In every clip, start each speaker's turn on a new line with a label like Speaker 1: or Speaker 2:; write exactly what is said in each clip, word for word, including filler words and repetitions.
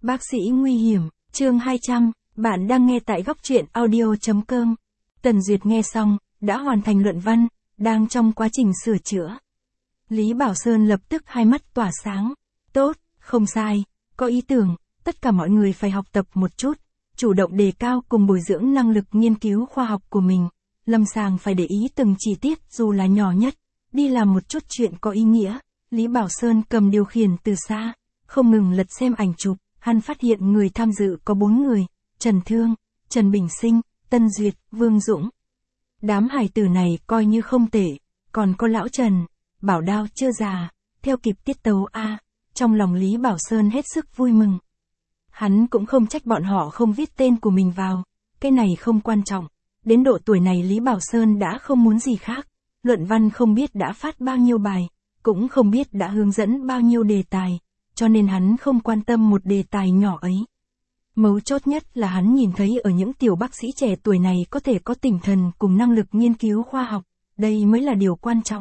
Speaker 1: Bác sĩ nguy hiểm, chương hai trăm, bạn đang nghe tại góc truyện audio chấm com. Tần Duyệt nghe xong, đã hoàn thành luận văn, đang trong quá trình sửa chữa. Lý Bảo Sơn lập tức hai mắt tỏa sáng. Tốt, không sai, có ý tưởng, tất cả mọi người phải học tập một chút, chủ động đề cao cùng bồi dưỡng năng lực nghiên cứu khoa học của mình. Lâm sàng phải để ý từng chi tiết dù là nhỏ nhất, đi làm một chút chuyện có ý nghĩa. Lý Bảo Sơn cầm điều khiển từ xa, không ngừng lật xem ảnh chụp, hắn phát hiện người tham dự có bốn người, Trần Thương, Trần Bình Sinh, Tân Duyệt, Vương Dũng. Đám hài tử này coi như không tệ, còn có lão Trần, bảo đao chưa già, theo kịp tiết tấu A, trong lòng Lý Bảo Sơn hết sức vui mừng. Hắn cũng không trách bọn họ không viết tên của mình vào, cái này không quan trọng, đến độ tuổi này Lý Bảo Sơn đã không muốn gì khác, luận văn không biết đã phát bao nhiêu bài, cũng không biết đã hướng dẫn bao nhiêu đề tài, cho nên hắn không quan tâm một đề tài nhỏ ấy. Mấu chốt nhất là hắn nhìn thấy ở những tiểu bác sĩ trẻ tuổi này có thể có tinh thần cùng năng lực nghiên cứu khoa học, đây mới là điều quan trọng.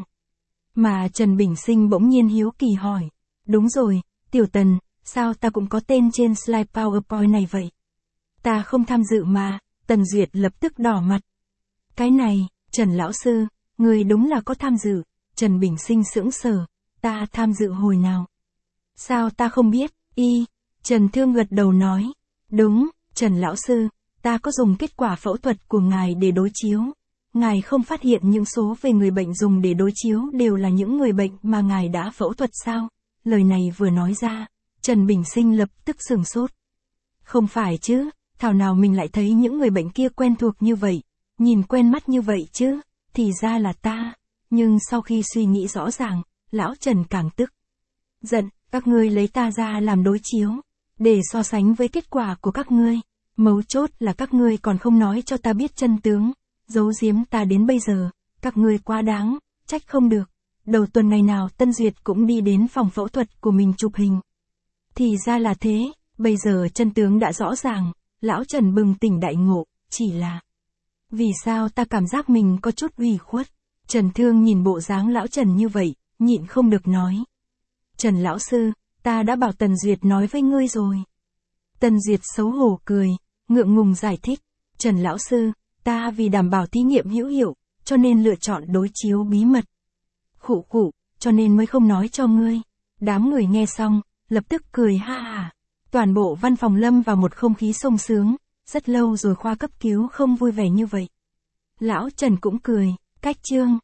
Speaker 1: Mà Trần Bình Sinh bỗng nhiên hiếu kỳ hỏi, đúng rồi, Tiểu Tần, sao ta cũng có tên trên slide PowerPoint này vậy? Ta không tham dự mà, Tần Duyệt lập tức đỏ mặt. Cái này, Trần Lão Sư, người đúng là có tham dự. Trần Bình Sinh sững sờ, ta tham dự hồi nào? Sao ta không biết, y, Trần Thương gật đầu nói, đúng, Trần Lão Sư, ta có dùng kết quả phẫu thuật của ngài để đối chiếu. Ngài không phát hiện những số về người bệnh dùng để đối chiếu đều là những người bệnh mà ngài đã phẫu thuật sao? Lời này vừa nói ra, Trần Bình Sinh lập tức sửng sốt. Không phải chứ, thảo nào mình lại thấy những người bệnh kia quen thuộc như vậy, nhìn quen mắt như vậy chứ, thì ra là ta. Nhưng sau khi suy nghĩ rõ ràng, lão Trần càng tức. Giận, các ngươi lấy ta ra làm đối chiếu, để so sánh với kết quả của các ngươi. Mấu chốt là các ngươi còn không nói cho ta biết chân tướng, giấu giếm ta đến bây giờ, các ngươi quá đáng, trách không được. Đầu tuần ngày nào Tân Duyệt cũng đi đến phòng phẫu thuật của mình chụp hình. Thì ra là thế, bây giờ chân tướng đã rõ ràng, lão Trần bừng tỉnh đại ngộ, chỉ là... Vì sao ta cảm giác mình có chút ủy khuất? Trần Thương nhìn bộ dáng lão Trần như vậy, nhịn không được nói. Trần Lão Sư, ta đã bảo Tần Duyệt nói với ngươi rồi. Tần Duyệt xấu hổ cười, ngượng ngùng giải thích. Trần Lão Sư, ta vì đảm bảo thí nghiệm hữu hiệu, cho nên lựa chọn đối chiếu bí mật. Khụ khụ, cho nên mới không nói cho ngươi. Đám người nghe xong, lập tức cười ha ha. Toàn bộ văn phòng lâm vào một không khí sung sướng, rất lâu rồi khoa cấp cứu không vui vẻ như vậy. Lão Trần cũng cười, cách chương.